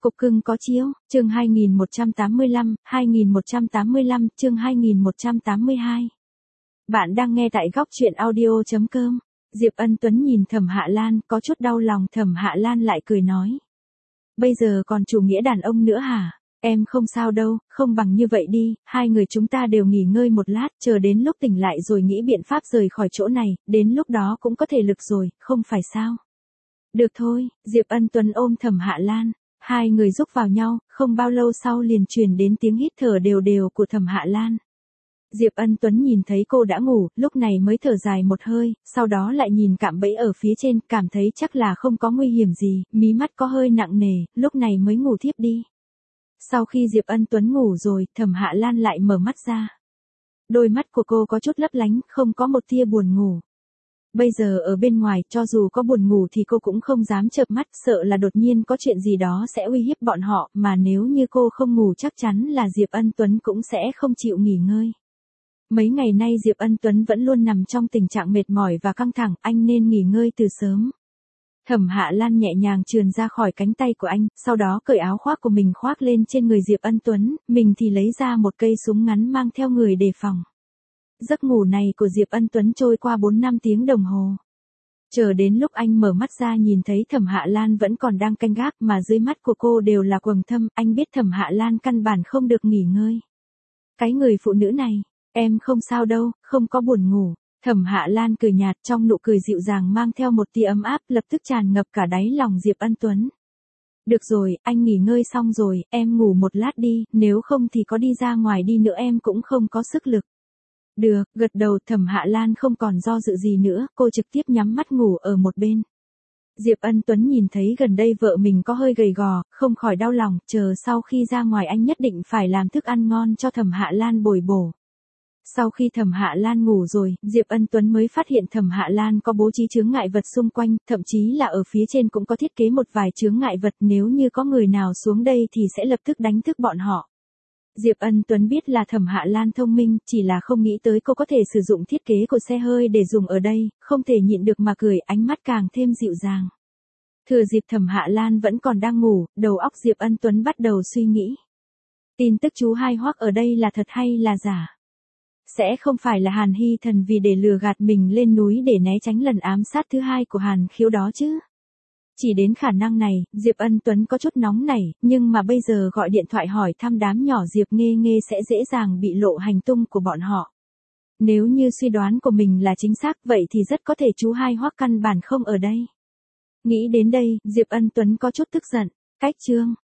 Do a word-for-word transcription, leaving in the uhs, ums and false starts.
Cục cưng có chiếu, chương hai nghìn một trăm tám mươi lăm, hai nghìn một trăm tám mươi lăm, chương hai nghìn một trăm tám mươi hai. Bạn đang nghe tại góc truyện audio chấm com. Diệp Ân Tuấn nhìn Thẩm Hạ Lan, có chút đau lòng. Thẩm Hạ Lan lại cười nói. Bây giờ còn chủ nghĩa đàn ông nữa hả? Em không sao đâu, không bằng như vậy đi, hai người chúng ta đều nghỉ ngơi một lát, chờ đến lúc tỉnh lại rồi nghĩ biện pháp rời khỏi chỗ này, đến lúc đó cũng có thể lực rồi, không phải sao? Được thôi, Diệp Ân Tuấn ôm Thẩm Hạ Lan. Hai người rúc vào nhau, không bao lâu sau liền truyền đến tiếng hít thở đều đều của Thẩm Hạ Lan. Diệp Ân Tuấn nhìn thấy cô đã ngủ, lúc này mới thở dài một hơi, sau đó lại nhìn cạm bẫy ở phía trên, cảm thấy chắc là không có nguy hiểm gì, mí mắt có hơi nặng nề, lúc này mới ngủ thiếp đi. Sau khi Diệp Ân Tuấn ngủ rồi, Thẩm Hạ Lan lại mở mắt ra. Đôi mắt của cô có chút lấp lánh, không có một tia buồn ngủ. Bây giờ ở bên ngoài, cho dù có buồn ngủ thì cô cũng không dám chợp mắt, sợ là đột nhiên có chuyện gì đó sẽ uy hiếp bọn họ, mà nếu như cô không ngủ chắc chắn là Diệp Ân Tuấn cũng sẽ không chịu nghỉ ngơi. Mấy ngày nay Diệp Ân Tuấn vẫn luôn nằm trong tình trạng mệt mỏi và căng thẳng, anh nên nghỉ ngơi từ sớm. Thẩm Hạ Lan nhẹ nhàng trườn ra khỏi cánh tay của anh, sau đó cởi áo khoác của mình khoác lên trên người Diệp Ân Tuấn, mình thì lấy ra một cây súng ngắn mang theo người đề phòng. Giấc ngủ này của Diệp Ân Tuấn trôi qua bốn năm tiếng đồng hồ. Chờ đến lúc anh mở mắt ra nhìn thấy Thẩm Hạ Lan vẫn còn đang canh gác mà dưới mắt của cô đều là quầng thâm, anh biết Thẩm Hạ Lan căn bản không được nghỉ ngơi. Cái người phụ nữ này, em không sao đâu, không có buồn ngủ. Thẩm Hạ Lan cười nhạt, trong nụ cười dịu dàng mang theo một tia ấm áp lập tức tràn ngập cả đáy lòng Diệp Ân Tuấn. Được rồi, anh nghỉ ngơi xong rồi, em ngủ một lát đi, nếu không thì có đi ra ngoài đi nữa em cũng không có sức lực. Được, gật đầu. Thẩm Hạ Lan không còn do dự gì nữa, cô trực tiếp nhắm mắt ngủ ở một bên. Diệp Ân Tuấn nhìn thấy gần đây vợ mình có hơi gầy gò, không khỏi đau lòng, chờ sau khi ra ngoài anh nhất định phải làm thức ăn ngon cho Thẩm Hạ Lan bồi bổ. Sau khi Thẩm Hạ Lan ngủ rồi, Diệp Ân Tuấn mới phát hiện Thẩm Hạ Lan có bố trí chướng ngại vật xung quanh, thậm chí là ở phía trên cũng có thiết kế một vài chướng ngại vật, nếu như có người nào xuống đây thì sẽ lập tức đánh thức bọn họ. Diệp Ân Tuấn biết là Thẩm Hạ Lan thông minh, chỉ là không nghĩ tới cô có thể sử dụng thiết kế của xe hơi để dùng ở đây, không thể nhịn được mà cười, ánh mắt càng thêm dịu dàng. Thừa dịp Thẩm Hạ Lan vẫn còn đang ngủ, đầu óc Diệp Ân Tuấn bắt đầu suy nghĩ. Tin tức chú Hai Hoắc ở đây là thật hay là giả? Sẽ không phải là Hàn Hy Thần vì để lừa gạt mình lên núi để né tránh lần ám sát thứ hai của Hàn Khiếu đó chứ? Chỉ đến khả năng này, Diệp Ân Tuấn có chút nóng nảy, nhưng mà bây giờ gọi điện thoại hỏi thăm đám nhỏ Diệp Nghê Nghê sẽ dễ dàng bị lộ hành tung của bọn họ. Nếu như suy đoán của mình là chính xác vậy thì rất có thể chú Hai Hoắc căn bản không ở đây. Nghĩ đến đây, Diệp Ân Tuấn có chút tức giận. Cách chương,